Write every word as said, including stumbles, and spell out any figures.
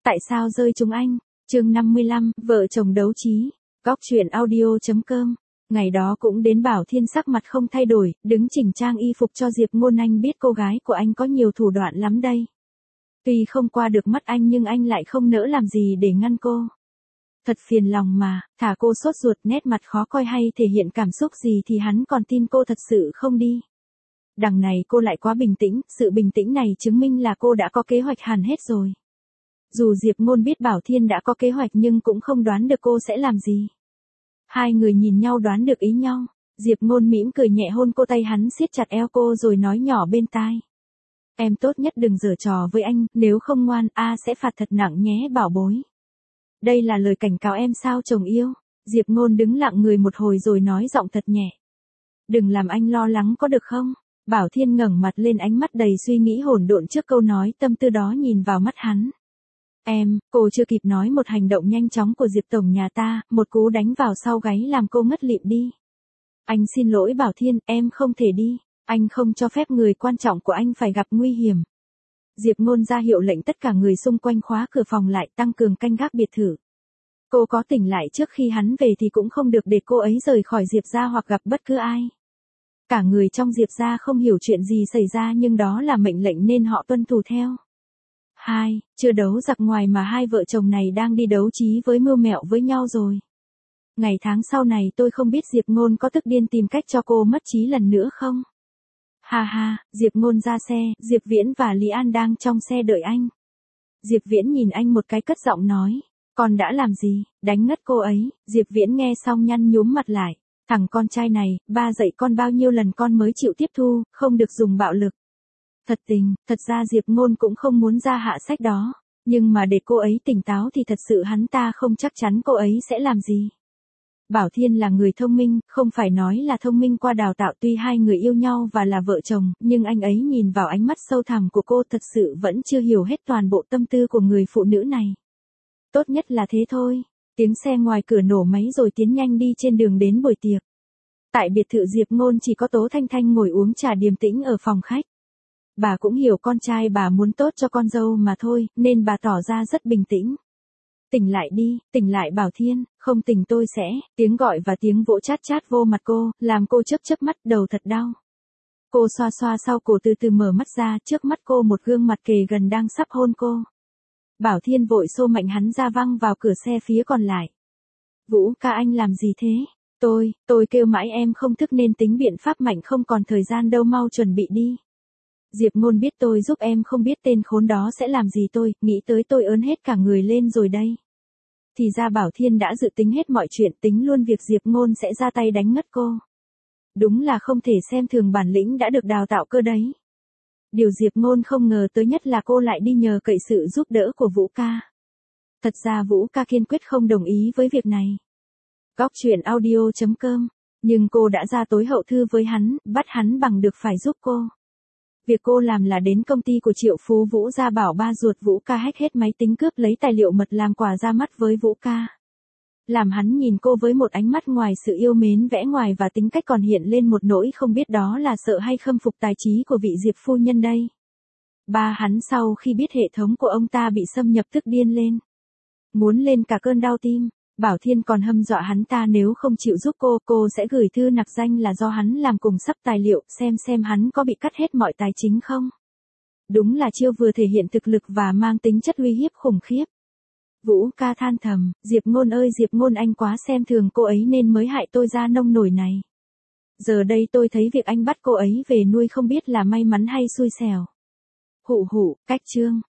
Tại sao rơi trúng anh? Chương năm mươi lăm, vợ chồng đấu trí. Góc truyện audio chấm com. Ngày đó cũng đến Bảo Thiên sắc mặt không thay đổi, đứng chỉnh trang y phục cho Diệp Ngôn. Anh biết cô gái của anh có nhiều thủ đoạn lắm đây. Tuy không qua được mắt anh nhưng anh lại không nỡ làm gì để ngăn cô. Thật phiền lòng mà, thả cô sốt ruột, nét mặt khó coi hay thể hiện cảm xúc gì thì hắn còn tin cô thật sự không đi. Đằng này cô lại quá bình tĩnh, sự bình tĩnh này chứng minh là cô đã có kế hoạch hẳn hết rồi. Dù Diệp Ngôn biết Bảo Thiên đã có kế hoạch nhưng cũng không đoán được cô sẽ làm gì. Hai người nhìn nhau đoán được ý nhau, Diệp Ngôn mỉm cười nhẹ hôn cô, tay hắn siết chặt eo cô rồi nói nhỏ bên tai. Em tốt nhất đừng giở trò với anh, nếu không ngoan, A sẽ phạt thật nặng nhé bảo bối. Đây là lời cảnh cáo em sao chồng yêu. Diệp Ngôn đứng lặng người một hồi rồi nói giọng thật nhẹ. Đừng làm anh lo lắng có được không? Bảo Thiên ngẩng mặt lên, ánh mắt đầy suy nghĩ hỗn độn trước câu nói tâm tư đó nhìn vào mắt hắn. Em, cô chưa kịp nói một hành động nhanh chóng của Diệp tổng nhà ta, một cú đánh vào sau gáy làm cô ngất lịm đi. Anh xin lỗi Bảo Thiên, em không thể đi. Anh không cho phép người quan trọng của anh phải gặp nguy hiểm. Diệp Ngôn ra hiệu lệnh tất cả người xung quanh khóa cửa phòng lại, tăng cường canh gác biệt thự. Cô có tỉnh lại trước khi hắn về thì cũng không được để cô ấy rời khỏi Diệp gia hoặc gặp bất cứ ai. Cả người trong Diệp gia không hiểu chuyện gì xảy ra nhưng đó là mệnh lệnh nên họ tuân thủ theo. Hai, chưa đấu giặc ngoài mà hai vợ chồng này đang đi đấu trí với mưu mẹo với nhau rồi. Ngày tháng sau này tôi không biết Diệp Ngôn có tức điên tìm cách cho cô mất trí lần nữa không? Ha ha, Diệp Ngôn ra xe, Diệp Viễn và Lý An đang trong xe đợi anh. Diệp Viễn nhìn anh một cái cất giọng nói, con đã làm gì, đánh ngất cô ấy. Diệp Viễn nghe xong nhăn nhúm mặt lại, thằng con trai này, ba dạy con bao nhiêu lần con mới chịu tiếp thu, không được dùng bạo lực. Thật tình, thật ra Diệp Ngôn cũng không muốn ra hạ sách đó, nhưng mà để cô ấy tỉnh táo thì thật sự hắn ta không chắc chắn cô ấy sẽ làm gì. Bảo Thiên là người thông minh, không phải nói là thông minh qua đào tạo, tuy hai người yêu nhau và là vợ chồng, nhưng anh ấy nhìn vào ánh mắt sâu thẳm của cô thật sự vẫn chưa hiểu hết toàn bộ tâm tư của người phụ nữ này. Tốt nhất là thế thôi. Tiếng xe ngoài cửa nổ máy rồi tiến nhanh đi trên đường đến buổi tiệc. Tại biệt thự Diệp Ngôn chỉ có Tố Thanh Thanh ngồi uống trà điềm tĩnh ở phòng khách. Bà cũng hiểu con trai bà muốn tốt cho con dâu mà thôi, nên bà tỏ ra rất bình tĩnh. Tỉnh lại đi, tỉnh lại Bảo Thiên, không tỉnh tôi sẽ. Tiếng gọi và tiếng vỗ chát chát vô mặt cô, làm cô chớp chớp mắt, đầu thật đau. Cô xoa xoa sau cổ từ từ mở mắt ra, trước mắt cô một gương mặt kề gần đang sắp hôn cô. Bảo Thiên vội xô mạnh hắn ra văng vào cửa xe phía còn lại. Vũ ca anh làm gì thế? Tôi, tôi kêu mãi em không thức nên tính biện pháp mạnh, không còn thời gian đâu, mau chuẩn bị đi. Diệp Ngôn biết tôi giúp em, không biết tên khốn đó sẽ làm gì tôi, nghĩ tới tôi ớn hết cả người lên rồi đây. Thì ra Bảo Thiên đã dự tính hết mọi chuyện, tính luôn việc Diệp Ngôn sẽ ra tay đánh ngất cô. Đúng là không thể xem thường bản lĩnh đã được đào tạo cơ đấy. Điều Diệp Ngôn không ngờ tới nhất là cô lại đi nhờ cậy sự giúp đỡ của Vũ ca. Thật ra Vũ ca kiên quyết không đồng ý với việc này. Góc truyện audio chấm com. Nhưng cô đã ra tối hậu thư với hắn, bắt hắn bằng được phải giúp cô. Việc cô làm là đến công ty của Triệu Phú Vũ ra bảo ba ruột Vũ ca hack hết máy tính, cướp lấy tài liệu mật làm quà ra mắt với Vũ ca. Làm hắn nhìn cô với một ánh mắt ngoài sự yêu mến vẻ ngoài và tính cách còn hiện lên một nỗi không biết đó là sợ hay khâm phục tài trí của vị Diệp phu nhân đây. Ba hắn sau khi biết hệ thống của ông ta bị xâm nhập tức điên lên. Muốn lên cả cơn đau tim. Bảo Thiên còn hâm dọa hắn ta nếu không chịu giúp cô, cô sẽ gửi thư nặc danh là do hắn làm cùng sắp tài liệu, xem xem hắn có bị cắt hết mọi tài chính không. Đúng là chiêu vừa thể hiện thực lực và mang tính chất uy hiếp khủng khiếp. Vũ ca than thầm, Diệp Ngôn ơi Diệp Ngôn, anh quá xem thường cô ấy nên mới hại tôi ra nông nổi này. Giờ đây tôi thấy việc anh bắt cô ấy về nuôi không biết là may mắn hay xui xẻo. Hụ hụ, cách chương.